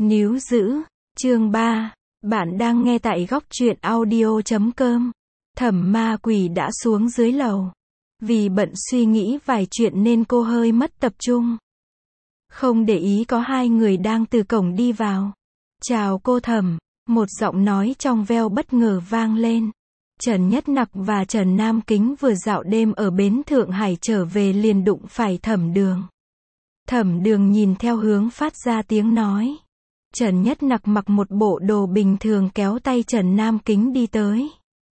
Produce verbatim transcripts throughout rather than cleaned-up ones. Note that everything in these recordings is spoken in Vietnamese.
Níu giữ, chương ba, bạn đang nghe tại góc truyện audio chấm com. Thẩm Ma Quỷ đã xuống dưới lầu. Vì bận suy nghĩ vài chuyện nên cô hơi mất tập trung. Không để ý có hai người đang từ cổng đi vào. Chào cô Thẩm, một giọng nói trong veo bất ngờ vang lên. Trần Nhất Nặc và Trần Nam Kính vừa dạo đêm ở bến Thượng Hải trở về liền đụng phải Thẩm Đường. Thẩm Đường nhìn theo hướng phát ra tiếng nói. Trần Nhất Nặc mặc một bộ đồ bình thường kéo tay Trần Nam Kính đi tới.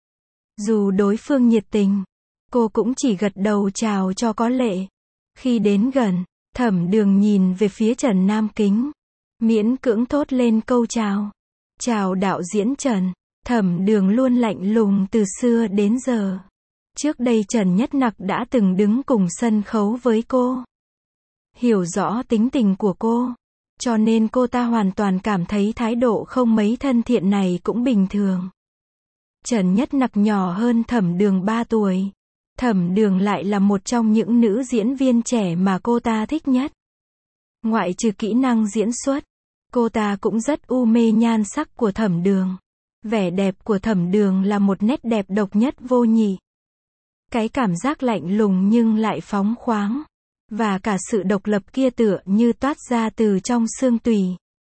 Dù đối phương nhiệt tình, cô cũng chỉ gật đầu chào cho có lệ. Khi đến gần, Thẩm Đường nhìn về phía Trần Nam Kính, miễn cưỡng thốt lên câu chào. Chào đạo diễn Trần. Thẩm Đường luôn lạnh lùng từ xưa đến giờ. Trước đây Trần Nhất Nặc đã từng đứng cùng sân khấu với cô. Hiểu rõ tính tình của cô, cho nên cô ta hoàn toàn cảm thấy thái độ không mấy thân thiện này cũng bình thường. Trần Nhất Nặc nhỏ hơn Thẩm Đường ba tuổi. Thẩm Đường lại là một trong những nữ diễn viên trẻ mà cô ta thích nhất. Ngoại trừ kỹ năng diễn xuất, cô ta cũng rất u mê nhan sắc của Thẩm Đường. Vẻ đẹp của Thẩm Đường là một nét đẹp độc nhất vô nhị. Cái cảm giác lạnh lùng nhưng lại phóng khoáng, và cả sự độc lập kia tựa như toát ra từ trong xương tủy.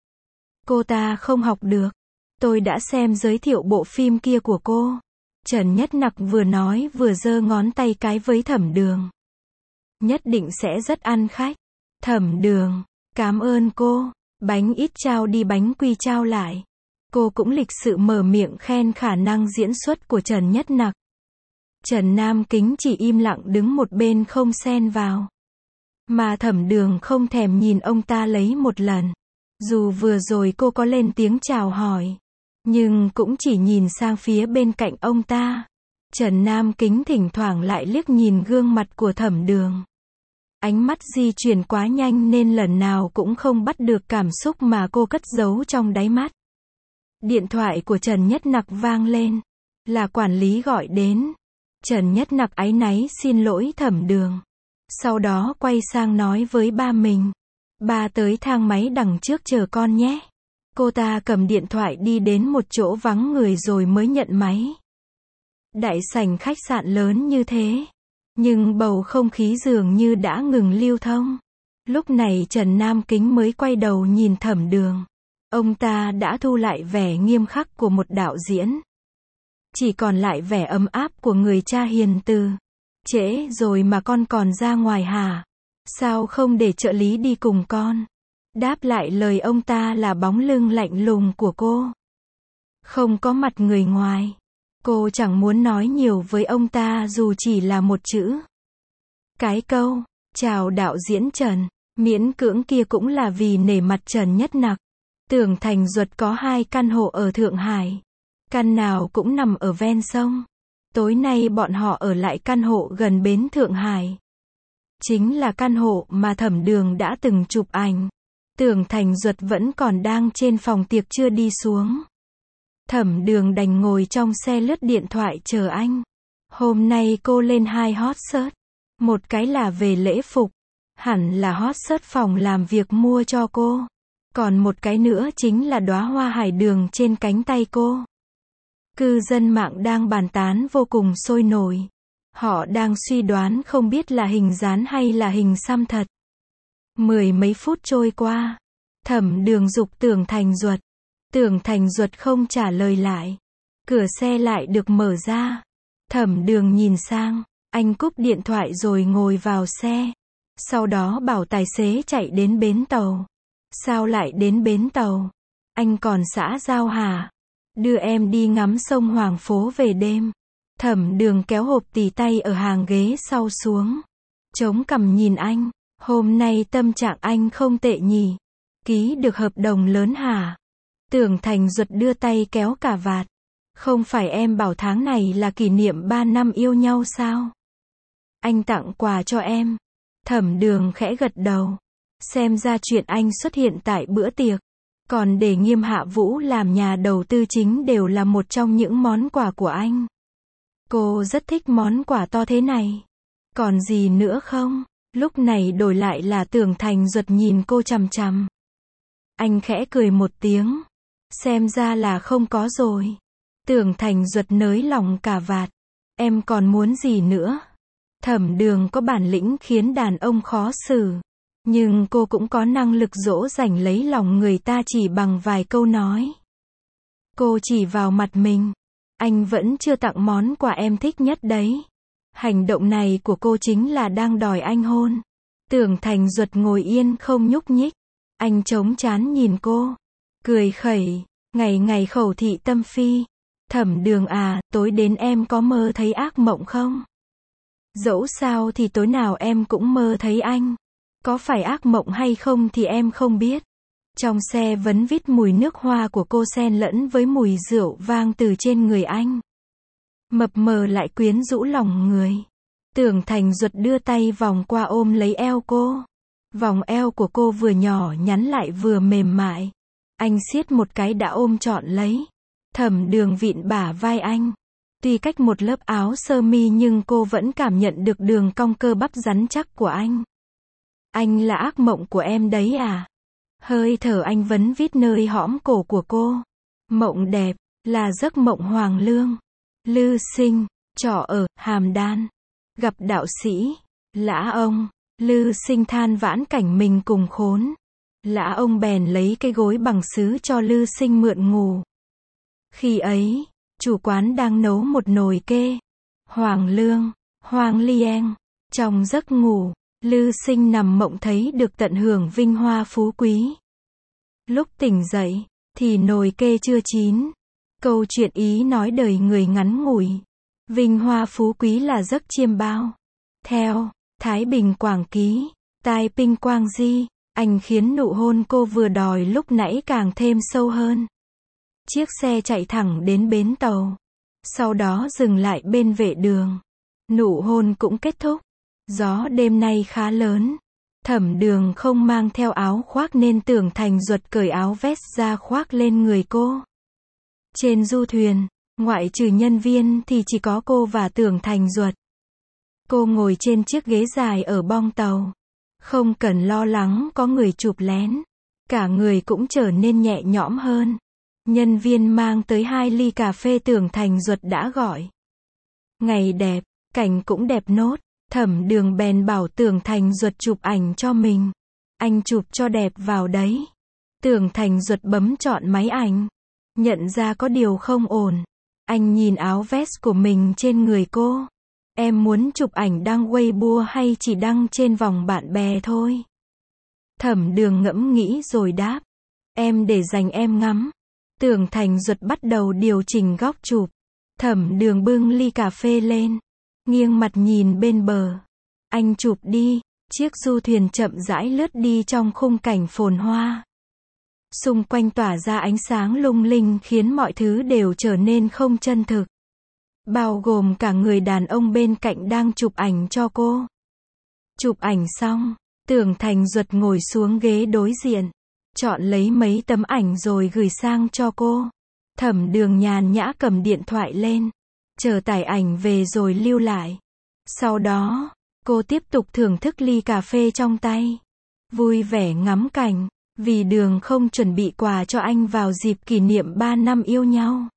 Cô ta không học được. Tôi đã xem giới thiệu bộ phim kia của cô. Trần Nhất Nặc vừa nói vừa giơ ngón tay cái với Thẩm Đường. Nhất định sẽ rất ăn khách. Thẩm Đường, cảm ơn cô. Bánh ít trao đi bánh quy trao lại. Cô cũng lịch sự mở miệng khen khả năng diễn xuất của Trần Nhất Nặc. Trần Nam Kính chỉ im lặng đứng một bên không xen vào. Mà Thẩm Đường không thèm nhìn ông ta lấy một lần. Dù vừa rồi cô có lên tiếng chào hỏi, nhưng cũng chỉ nhìn sang phía bên cạnh ông ta. Trần Nam Kính thỉnh thoảng lại liếc nhìn gương mặt của Thẩm Đường. Ánh mắt di chuyển quá nhanh nên lần nào cũng không bắt được cảm xúc mà cô cất giấu trong đáy mắt. Điện thoại của Trần Nhất Nặc vang lên. Là quản lý gọi đến. Trần Nhất Nặc áy náy xin lỗi Thẩm Đường. Sau đó quay sang nói với ba mình. Ba tới thang máy đằng trước chờ con nhé. Cô ta cầm điện thoại đi đến một chỗ vắng người rồi mới nhận máy. Đại sảnh khách sạn lớn như thế, nhưng bầu không khí dường như đã ngừng lưu thông. Lúc này Trần Nam Kính mới quay đầu nhìn Thẩm Đường. Ông ta đã thu lại vẻ nghiêm khắc của một đạo diễn. Chỉ còn lại vẻ ấm áp của người cha hiền từ. Trễ rồi mà con còn ra ngoài hả? Sao không để trợ lý đi cùng con? Đáp lại lời ông ta là bóng lưng lạnh lùng của cô. Không có mặt người ngoài. Cô chẳng muốn nói nhiều với ông ta dù chỉ là một chữ. Cái câu, chào đạo diễn Trần, miễn cưỡng kia cũng là vì nể mặt Trần Nhất Nặc. Tưởng Thành Duật có hai căn hộ ở Thượng Hải. Căn nào cũng nằm ở ven sông. Tối nay bọn họ ở lại căn hộ gần bến Thượng Hải. Chính là căn hộ mà Thẩm Đường đã từng chụp ảnh. Tưởng Thành Duật vẫn còn đang trên phòng tiệc chưa đi xuống. Thẩm Đường đành ngồi trong xe lướt điện thoại chờ anh. Hôm nay cô lên hai hot search. Một cái là về lễ phục. Hẳn là hot search phòng làm việc mua cho cô. Còn một cái nữa chính là đóa hoa hải đường trên cánh tay cô. Cư dân mạng đang bàn tán vô cùng sôi nổi. Họ đang suy đoán không biết là hình dán hay là hình xăm thật. Mười mấy phút trôi qua. Thẩm Đường giục Tưởng Thành Duật. Tưởng Thành Duật không trả lời lại. Cửa xe lại được mở ra. Thẩm Đường nhìn sang. Anh cúp điện thoại rồi ngồi vào xe. Sau đó bảo tài xế chạy đến bến tàu. Sao lại đến bến tàu? Anh còn xã giao hả? Đưa em đi ngắm sông Hoàng Phố về đêm. Thẩm Đường kéo hộp tỉ tay ở hàng ghế sau xuống. Chống cằm nhìn anh. Hôm nay tâm trạng anh không tệ nhỉ? Ký được hợp đồng lớn hả? Tưởng Thành Duật đưa tay kéo cà vạt. Không phải em bảo tháng này là kỷ niệm ba năm yêu nhau sao? Anh tặng quà cho em. Thẩm Đường khẽ gật đầu. Xem ra chuyện anh xuất hiện tại bữa tiệc, còn để Nghiêm Hạ Vũ làm nhà đầu tư chính đều là một trong những món quà của anh. Cô rất thích món quà to thế này. Còn gì nữa không? Lúc này đổi lại là Tưởng Thành Duật nhìn cô chằm chằm. Anh khẽ cười một tiếng. Xem ra là không có rồi. Tưởng Thành Duật nới lòng cà vạt. Em còn muốn gì nữa? Thẩm Đường có bản lĩnh khiến đàn ông khó xử. Nhưng cô cũng có năng lực dỗ dành lấy lòng người ta chỉ bằng vài câu nói. Cô chỉ vào mặt mình. Anh vẫn chưa tặng món quà em thích nhất đấy. Hành động này của cô chính là đang đòi anh hôn. Tưởng Thành Duật ngồi yên không nhúc nhích. Anh chống trán nhìn cô. Cười khẩy. Ngày ngày khẩu thị tâm phi. Thẩm Đường à, tối đến em có mơ thấy ác mộng không? Dẫu sao thì tối nào em cũng mơ thấy anh. Có phải ác mộng hay không thì em không biết. Trong xe vấn vít mùi nước hoa của cô xen lẫn với mùi rượu vang từ trên người anh. Mập mờ lại quyến rũ lòng người. Tưởng Thành Duật đưa tay vòng qua ôm lấy eo cô. Vòng eo của cô vừa nhỏ nhắn lại vừa mềm mại. Anh siết một cái đã ôm trọn lấy. Thẩm Đường vịn bả vai anh. Tuy cách một lớp áo sơ mi nhưng cô vẫn cảm nhận được đường cong cơ bắp rắn chắc của anh. Anh là ác mộng của em đấy à? Hơi thở anh vấn vít nơi hõm cổ của cô. Mộng đẹp, là giấc mộng hoàng lương. Lư Sinh, trọ ở Hàm Đan. Gặp đạo sĩ, Lã ông. Lư Sinh than vãn cảnh mình cùng khốn. Lã ông bèn lấy cái gối bằng sứ cho Lư Sinh mượn ngủ. Khi ấy, chủ quán đang nấu một nồi kê. Hoàng lương, Hoàng Lieng. Trong giấc ngủ, Lư Sinh nằm mộng thấy được tận hưởng vinh hoa phú quý. Lúc tỉnh dậy, thì nồi kê chưa chín. Câu chuyện ý nói đời người ngắn ngủi. Vinh hoa phú quý là giấc chiêm bao. Theo Thái Bình Quảng Ký, Tai Pinh Quang Di, anh khiến nụ hôn cô vừa đòi lúc nãy càng thêm sâu hơn. Chiếc xe chạy thẳng đến bến tàu. Sau đó dừng lại bên vệ đường. Nụ hôn cũng kết thúc. Gió đêm nay khá lớn. Thẩm Đường không mang theo áo khoác nên Tưởng Thành Duật cởi áo vest ra khoác lên người cô. Trên du thuyền, ngoại trừ nhân viên thì chỉ có cô và Tưởng Thành Duật. Cô ngồi trên chiếc ghế dài ở bong tàu. Không cần lo lắng có người chụp lén. Cả người cũng trở nên nhẹ nhõm hơn. Nhân viên mang tới hai ly cà phê Tưởng Thành Duật đã gọi. Ngày đẹp, cảnh cũng đẹp nốt. Thẩm Đường bèn bảo Tưởng Thành Duật chụp ảnh cho mình. Anh chụp cho đẹp vào đấy. Tưởng Thành Duật bấm chọn máy ảnh. Nhận ra có điều không ổn. Anh nhìn áo vest của mình trên người cô. Em muốn chụp ảnh đăng Weibo hay chỉ đăng trên vòng bạn bè thôi? Thẩm Đường ngẫm nghĩ rồi đáp. Em để dành em ngắm. Tưởng Thành Duật bắt đầu điều chỉnh góc chụp. Thẩm Đường bưng ly cà phê lên. Nghiêng mặt nhìn bên bờ. Anh chụp đi. Chiếc du thuyền chậm rãi lướt đi trong khung cảnh phồn hoa. Xung quanh tỏa ra ánh sáng lung linh khiến mọi thứ đều trở nên không chân thực. Bao gồm cả người đàn ông bên cạnh đang chụp ảnh cho cô. Chụp ảnh xong, Tưởng Thành Duật ngồi xuống ghế đối diện. Chọn lấy mấy tấm ảnh rồi gửi sang cho cô. Thẩm Đường nhàn nhã cầm điện thoại lên. Chờ tải ảnh về rồi lưu lại. Sau đó, cô tiếp tục thưởng thức ly cà phê trong tay. Vui vẻ ngắm cảnh. Vì Đường không chuẩn bị quà cho anh vào dịp kỷ niệm ba năm yêu nhau.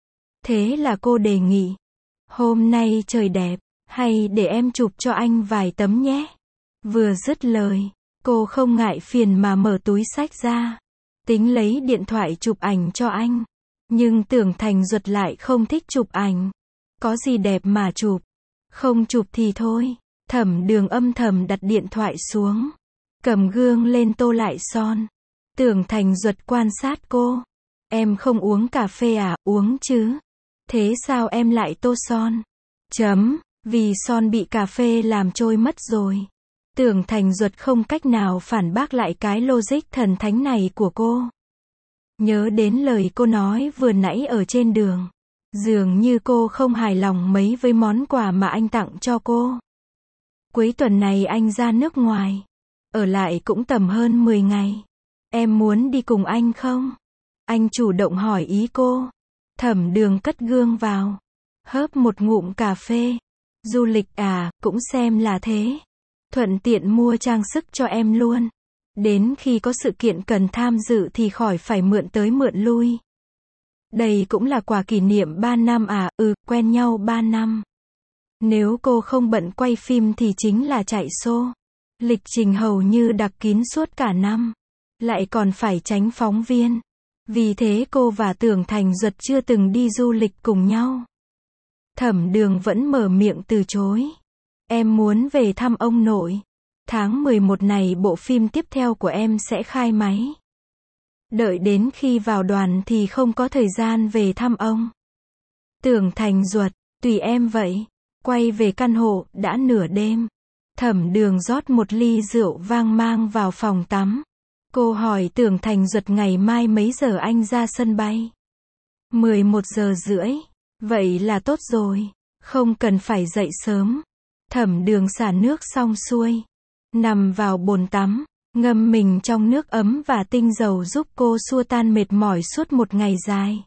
Thế là cô đề nghị. Hôm nay trời đẹp, hay để em chụp cho anh vài tấm nhé. Vừa dứt lời, cô không ngại phiền mà mở túi xách ra. Tính lấy điện thoại chụp ảnh cho anh. Nhưng Tưởng Thành Duật lại không thích chụp ảnh. Có gì đẹp mà chụp. Không chụp thì thôi. Thẩm Đường âm thầm đặt điện thoại xuống. Cầm gương lên tô lại son. Tưởng Thành Duật quan sát cô. Em không uống cà phê à? Uống chứ. Thế sao em lại tô son? Chấm, vì son bị cà phê làm trôi mất rồi. Tưởng Thành Duật không cách nào phản bác lại cái logic thần thánh này của cô. Nhớ đến lời cô nói vừa nãy ở trên đường. Dường như cô không hài lòng mấy với món quà mà anh tặng cho cô. Cuối tuần này anh ra nước ngoài. Ở lại cũng tầm hơn mười ngày. Em muốn đi cùng anh không? Anh chủ động hỏi ý cô. Thẩm Đường cất gương vào. Hớp một ngụm cà phê. Du lịch à, cũng xem là thế. Thuận tiện mua trang sức cho em luôn. Đến khi có sự kiện cần tham dự thì khỏi phải mượn tới mượn lui. Đây cũng là quà kỷ niệm ba năm à, ừ, quen nhau ba năm. Nếu cô không bận quay phim thì chính là chạy show. Lịch trình hầu như đặc kín suốt cả năm. Lại còn phải tránh phóng viên. Vì thế cô và Tưởng Thành Duật chưa từng đi du lịch cùng nhau. Thẩm Đường vẫn mở miệng từ chối. Em muốn về thăm ông nội. Tháng mười một này bộ phim tiếp theo của em sẽ khai máy. Đợi đến khi vào đoàn thì không có thời gian về thăm ông. Tưởng Thành Duật, tùy em vậy. Quay về căn hộ, đã nửa đêm. Thẩm Đường rót một ly rượu vang mang vào phòng tắm. Cô hỏi Tưởng Thành Duật ngày mai mấy giờ anh ra sân bay. mười một giờ rưỡi. Vậy là tốt rồi. Không cần phải dậy sớm. Thẩm Đường xả nước xong xuôi. Nằm vào bồn tắm. Ngâm mình trong nước ấm và tinh dầu giúp cô xua tan mệt mỏi suốt một ngày dài.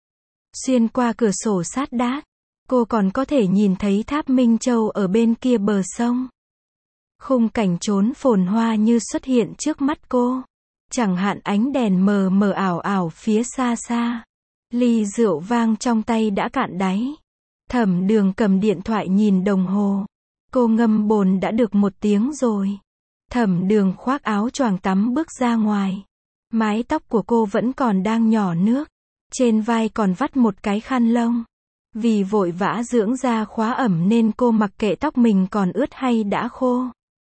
Xuyên qua cửa sổ sát đát. Cô còn có thể nhìn thấy tháp Minh Châu ở bên kia bờ sông. Khung cảnh trốn phồn hoa như xuất hiện trước mắt cô. Chẳng hạn ánh đèn mờ mờ ảo ảo phía xa xa. Ly rượu vang trong tay đã cạn đáy. Thẩm Đường cầm điện thoại nhìn đồng hồ. Cô ngâm bồn đã được một tiếng rồi. Thẩm Đường khoác áo choàng tắm bước ra ngoài. Mái tóc của cô vẫn còn đang nhỏ nước. Trên vai còn vắt một cái khăn lông. Vì vội vã dưỡng da khóa ẩm nên cô mặc kệ tóc mình còn ướt hay đã khô.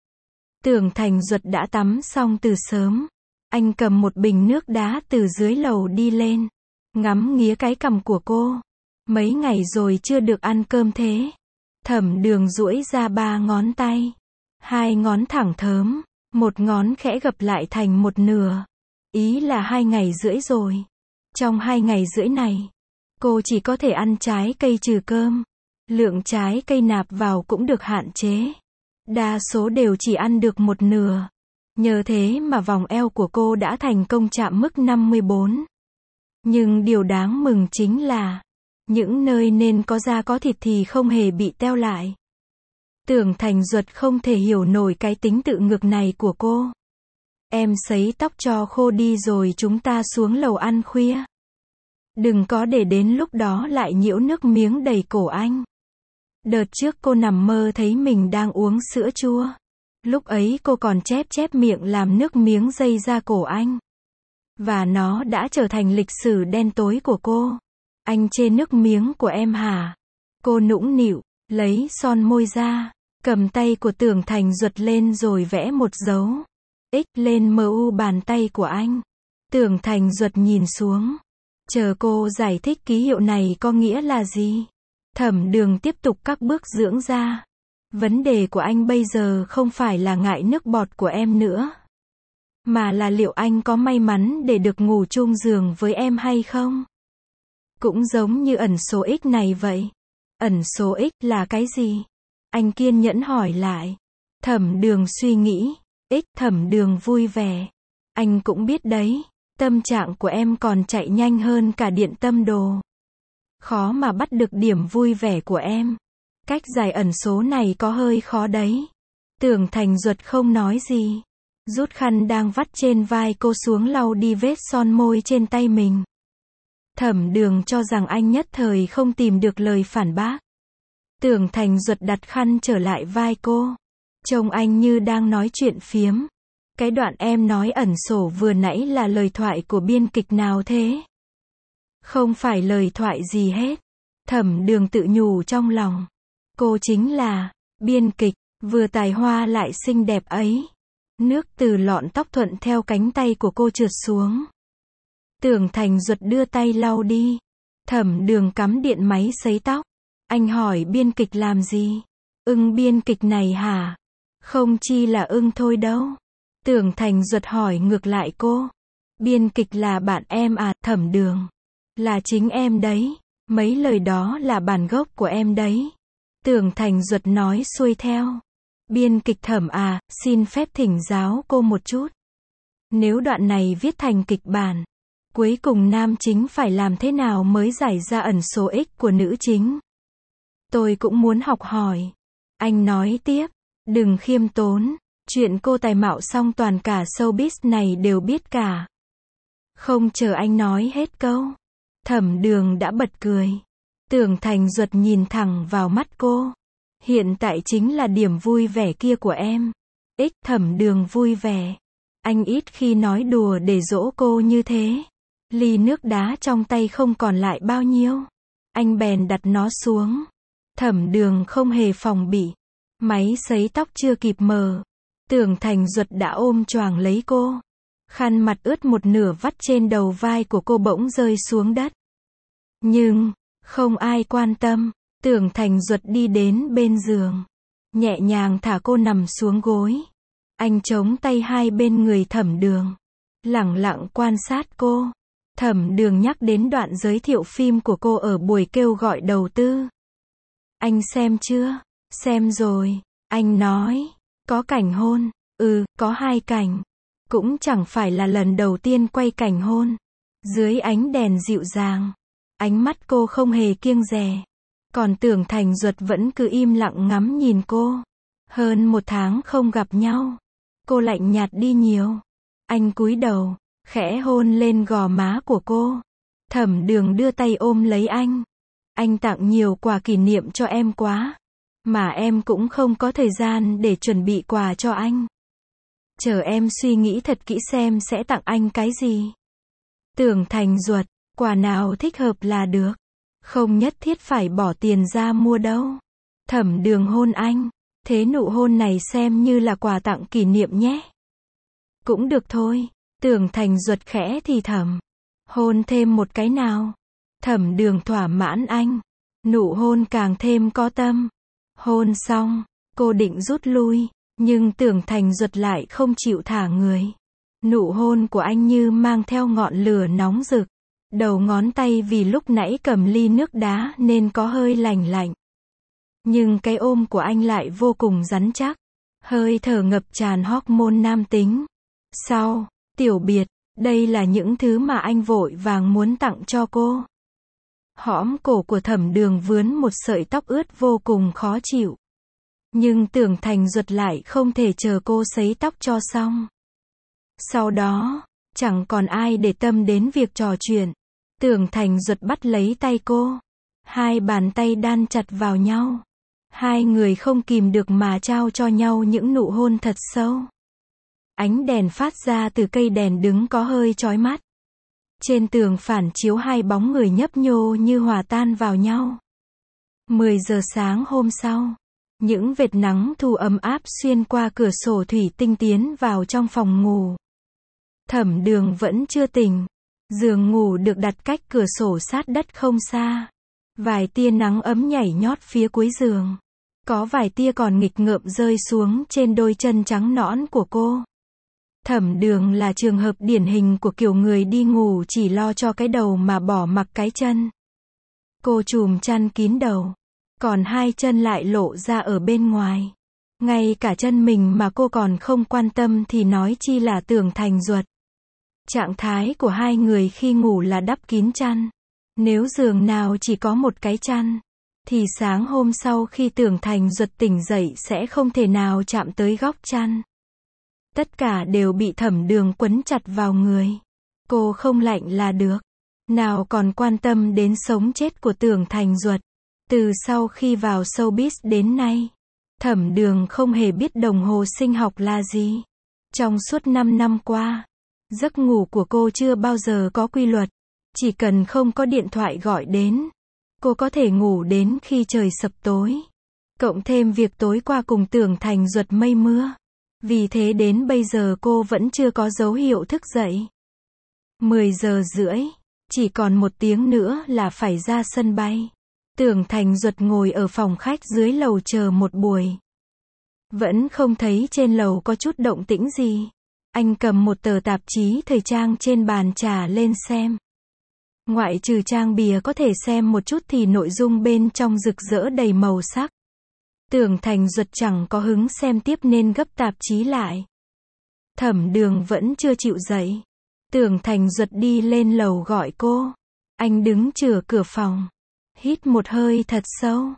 Tưởng Thành Duật đã tắm xong từ sớm. Anh cầm một bình nước đá từ dưới lầu đi lên. Ngắm nghía cái cằm của cô. Mấy ngày rồi chưa được ăn cơm thế. Thẩm Đường duỗi ra ba ngón tay. Hai ngón thẳng thớm. Một ngón khẽ gập lại thành một nửa. Ý là hai ngày rưỡi rồi. Trong hai ngày rưỡi này, cô chỉ có thể ăn trái cây trừ cơm. Lượng trái cây nạp vào cũng được hạn chế. Đa số đều chỉ ăn được một nửa. Nhờ thế mà vòng eo của cô đã thành công chạm mức năm mươi bốn. Nhưng điều đáng mừng chính là, những nơi nên có da có thịt thì không hề bị teo lại. Tưởng Thành Duật không thể hiểu nổi cái tính tự ngược này của cô. Em sấy tóc cho khô đi rồi chúng ta xuống lầu ăn khuya. Đừng có để đến lúc đó lại nhiễu nước miếng đầy cổ anh. Đợt trước cô nằm mơ thấy mình đang uống sữa chua. Lúc ấy cô còn chép chép miệng làm nước miếng dây ra cổ anh. Và nó đã trở thành lịch sử đen tối của cô. Anh chê nước miếng của em hả? Cô nũng nịu, lấy son môi ra, cầm tay của Tưởng Thành Duật lên rồi vẽ một dấu X lên mu bàn tay của anh. Tưởng Thành Duật nhìn xuống. Chờ cô giải thích ký hiệu này có nghĩa là gì. Thẩm Đường tiếp tục các bước dưỡng da. Vấn đề của anh bây giờ không phải là ngại nước bọt của em nữa. Mà là liệu anh có may mắn để được ngủ chung giường với em hay không? Cũng giống như ẩn số X này vậy. Ẩn số X là cái gì? Anh kiên nhẫn hỏi lại. Thẩm Đường suy nghĩ. X Thẩm Đường vui vẻ. Anh cũng biết đấy. Tâm trạng của em còn chạy nhanh hơn cả điện tâm đồ. Khó mà bắt được điểm vui vẻ của em. Cách giải ẩn số này có hơi khó đấy. Tưởng Thành Duật không nói gì. Rút khăn đang vắt trên vai cô xuống lau đi vết son môi trên tay mình. Thẩm Đường cho rằng anh nhất thời không tìm được lời phản bác. Tưởng Thành Duật đặt khăn trở lại vai cô. Trông anh như đang nói chuyện phiếm. Cái đoạn em nói ẩn sổ vừa nãy là lời thoại của biên kịch nào thế? Không phải lời thoại gì hết. Thẩm Đường tự nhủ trong lòng. Cô chính là biên kịch, vừa tài hoa lại xinh đẹp ấy. Nước từ lọn tóc thuận theo cánh tay của cô trượt xuống. Tưởng Thành Duật đưa tay lau đi. Thẩm Đường cắm điện máy sấy tóc. Anh hỏi biên kịch làm gì? Ưng biên kịch này hả? Không chi là ưng thôi đâu. Tưởng Thành Duật hỏi ngược lại cô. Biên kịch là bạn em à? Thẩm Đường. Là chính em đấy. Mấy lời đó là bản gốc của em đấy. Tưởng Thành Duật nói xuôi theo. Biên kịch Thẩm à, xin phép thỉnh giáo cô một chút. Nếu đoạn này viết thành kịch bản, cuối cùng nam chính phải làm thế nào mới giải ra ẩn số X của nữ chính? Tôi cũng muốn học hỏi. Anh nói tiếp. Đừng khiêm tốn. Chuyện cô tài mạo xong toàn cả showbiz này đều biết cả. Không chờ anh nói hết câu, Thẩm Đường đã bật cười. Tưởng Thành Duật nhìn thẳng vào mắt cô. Hiện tại chính là điểm vui vẻ kia của em. Ích Thẩm Đường vui vẻ. Anh ít khi nói đùa để dỗ cô như thế. Ly nước đá trong tay không còn lại bao nhiêu. Anh bèn đặt nó xuống. Thẩm Đường không hề phòng bị. Máy sấy tóc chưa kịp mở, Tưởng Thành Duật đã ôm choàng lấy cô. Khăn mặt ướt một nửa vắt trên đầu vai của cô bỗng rơi xuống đất. Nhưng, không ai quan tâm. Tưởng Thành Duật đi đến bên giường, nhẹ nhàng thả cô nằm xuống gối. Anh chống tay hai bên người Thẩm Đường, lẳng lặng quan sát cô. Thẩm Đường nhắc đến đoạn giới thiệu phim của cô ở buổi kêu gọi đầu tư. Anh xem chưa? Xem rồi. Anh nói. Có cảnh hôn. Ừ, có hai cảnh. Cũng chẳng phải là lần đầu tiên quay cảnh hôn. Dưới ánh đèn dịu dàng, ánh mắt cô không hề kiêng dè. Còn Tưởng Thành Duật vẫn cứ im lặng ngắm nhìn cô. Hơn một tháng không gặp nhau, cô lạnh nhạt đi nhiều. Anh cúi đầu, khẽ hôn lên gò má của cô. Thẩm Đường đưa tay ôm lấy anh. Anh tặng nhiều quà kỷ niệm cho em quá, mà em cũng không có thời gian để chuẩn bị quà cho anh. Chờ em suy nghĩ thật kỹ xem sẽ tặng anh cái gì. Tưởng Thành Duật, quà nào thích hợp là được. Không nhất thiết phải bỏ tiền ra mua đâu. Thẩm Đường hôn anh. Thế nụ hôn này xem như là quà tặng kỷ niệm nhé. Cũng được thôi. Tưởng Thành Duật khẽ thì thầm. Hôn thêm một cái nào. Thẩm Đường thỏa mãn anh. Nụ hôn càng thêm có tâm. Hôn xong, cô định rút lui, nhưng Tưởng Thành Duật lại không chịu thả người. Nụ hôn của anh như mang theo ngọn lửa nóng rực. Đầu ngón tay vì lúc nãy cầm ly nước đá nên có hơi lành lạnh. Nhưng cái ôm của anh lại vô cùng rắn chắc. Hơi thở ngập tràn hormone nam tính. Sau, tiểu biệt, đây là những thứ mà anh vội vàng muốn tặng cho cô. Hõm cổ của Thẩm Đường vướn một sợi tóc ướt vô cùng khó chịu. Nhưng Tưởng Thành Duật lại không thể chờ cô sấy tóc cho xong. Sau đó, chẳng còn ai để tâm đến việc trò chuyện. Tưởng Thành Duật bắt lấy tay cô. Hai bàn tay đan chặt vào nhau. Hai người không kìm được mà trao cho nhau những nụ hôn thật sâu. Ánh đèn phát ra từ cây đèn đứng có hơi chói mắt. Trên tường phản chiếu hai bóng người nhấp nhô như hòa tan vào nhau. mười giờ sáng hôm sau, những vệt nắng thu ấm áp xuyên qua cửa sổ thủy tinh tiến vào trong phòng ngủ. Thẩm Đường vẫn chưa tỉnh. Giường ngủ được đặt cách cửa sổ sát đất không xa. Vài tia nắng ấm nhảy nhót phía cuối giường. Có vài tia còn nghịch ngợm rơi xuống trên đôi chân trắng nõn của cô. Thẩm Đường là trường hợp điển hình của kiểu người đi ngủ chỉ lo cho cái đầu mà bỏ mặc cái chân. Cô trùm chăn kín đầu, còn hai chân lại lộ ra ở bên ngoài. Ngay cả chân mình mà cô còn không quan tâm thì nói chi là Tưởng Thành Duật. Trạng thái của hai người khi ngủ là đắp kín chăn. Nếu giường nào chỉ có một cái chăn, thì sáng hôm sau khi Tưởng Thành Duật tỉnh dậy sẽ không thể nào chạm tới góc chăn. Tất cả đều bị Thẩm Đường quấn chặt vào người. Cô không lạnh là được. Nào còn quan tâm đến sống chết của Tưởng Thành Duật. Từ sau khi vào showbiz đến nay, Thẩm Đường không hề biết đồng hồ sinh học là gì. Trong suốt năm năm qua, giấc ngủ của cô chưa bao giờ có quy luật. Chỉ cần không có điện thoại gọi đến, cô có thể ngủ đến khi trời sập tối. Cộng thêm việc tối qua cùng Tưởng Thành Duật mây mưa. Vì thế đến bây giờ cô vẫn chưa có dấu hiệu thức dậy. mười giờ rưỡi, chỉ còn một tiếng nữa là phải ra sân bay. Tưởng Thành Duật ngồi ở phòng khách dưới lầu chờ một buổi. Vẫn không thấy trên lầu có chút động tĩnh gì. Anh cầm một tờ tạp chí thời trang trên bàn trà lên xem. Ngoại trừ trang bìa có thể xem một chút thì nội dung bên trong rực rỡ đầy màu sắc. Tưởng Thành Duật chẳng có hứng xem tiếp nên gấp tạp chí lại. Thẩm Đường vẫn chưa chịu dậy. Tưởng Thành Duật đi lên lầu gọi cô. Anh đứng chừa cửa phòng. Hít một hơi thật sâu.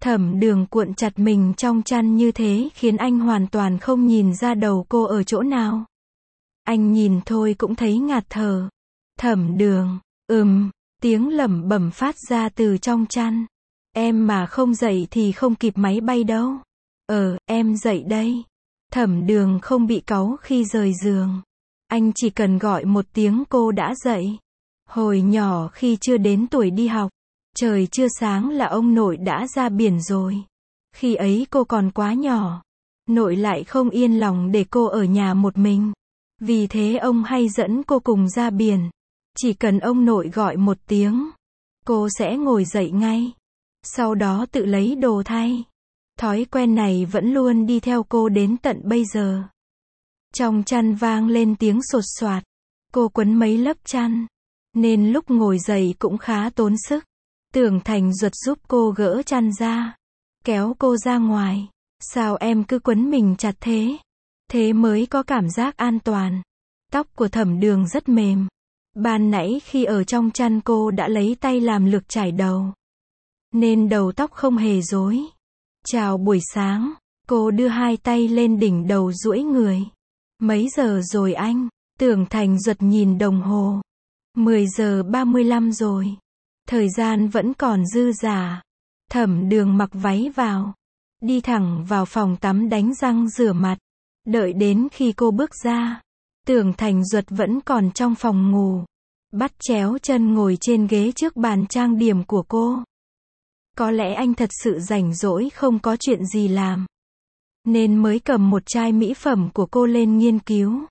Thẩm Đường cuộn chặt mình trong chăn như thế khiến anh hoàn toàn không nhìn ra đầu cô ở chỗ nào. Anh nhìn thôi cũng thấy ngạt thở. Thẩm Đường, ừm, tiếng lẩm bẩm phát ra từ trong chăn. Em mà không dậy thì không kịp máy bay đâu. Ờ, em dậy đây. Thẩm Đường không bị cáu khi rời giường. Anh chỉ cần gọi một tiếng cô đã dậy. Hồi nhỏ khi chưa đến tuổi đi học, trời chưa sáng là ông nội đã ra biển rồi. Khi ấy cô còn quá nhỏ. Nội lại không yên lòng để cô ở nhà một mình. Vì thế ông hay dẫn cô cùng ra biển. Chỉ cần ông nội gọi một tiếng, cô sẽ ngồi dậy ngay. Sau đó tự lấy đồ thay. Thói quen này vẫn luôn đi theo cô đến tận bây giờ. Trong chăn vang lên tiếng sột soạt. Cô quấn mấy lớp chăn, nên lúc ngồi dậy cũng khá tốn sức. Tưởng Thành Duật giúp cô gỡ chăn ra, kéo cô ra ngoài. Sao em cứ quấn mình chặt thế? Thế mới có cảm giác an toàn. Tóc của Thẩm Đường rất mềm. Ban nãy khi ở trong chăn cô đã lấy tay làm lược chải đầu, nên đầu tóc không hề rối. Chào buổi sáng. Cô đưa hai tay lên đỉnh đầu duỗi người. Mấy giờ rồi anh? Tưởng Thành Duật nhìn đồng hồ. mười giờ ba mươi lăm rồi. Thời gian vẫn còn dư dả. Thẩm Đường mặc váy vào, đi thẳng vào phòng tắm đánh răng rửa mặt. Đợi đến khi cô bước ra, Tưởng Thành Duật vẫn còn trong phòng ngủ. Bắt chéo chân ngồi trên ghế trước bàn trang điểm của cô. Có lẽ anh thật sự rảnh rỗi không có chuyện gì làm, nên mới cầm một chai mỹ phẩm của cô lên nghiên cứu.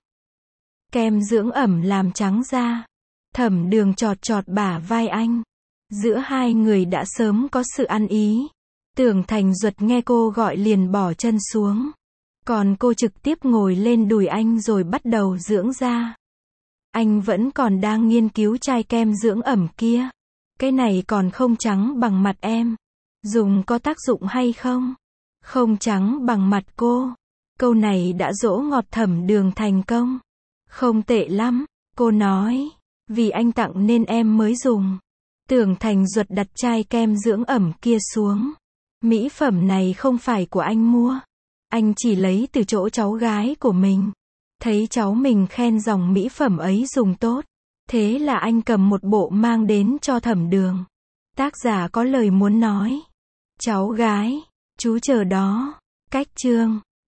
Kem dưỡng ẩm làm trắng da. Thẩm Đường chọt chọt bả vai anh. Giữa hai người đã sớm có sự ăn ý. Tưởng Thành Duật nghe cô gọi liền bỏ chân xuống. Còn cô trực tiếp ngồi lên đùi anh rồi bắt đầu dưỡng da. Anh vẫn còn đang nghiên cứu chai kem dưỡng ẩm kia. Cái này còn không trắng bằng mặt em. Dùng có tác dụng hay không? Không trắng bằng mặt cô. Câu này đã dỗ ngọt Thẩm Đường thành công. Không tệ lắm, cô nói. Vì anh tặng nên em mới dùng. Tưởng Thành Duật đặt chai kem dưỡng ẩm kia xuống. Mỹ phẩm này không phải của anh mua. Anh chỉ lấy từ chỗ cháu gái của mình. Thấy cháu mình khen dòng mỹ phẩm ấy dùng tốt. Thế là anh cầm một bộ mang đến cho Thẩm Đường. Tác giả có lời muốn nói. Cháu gái, chú chờ đó. Cách chương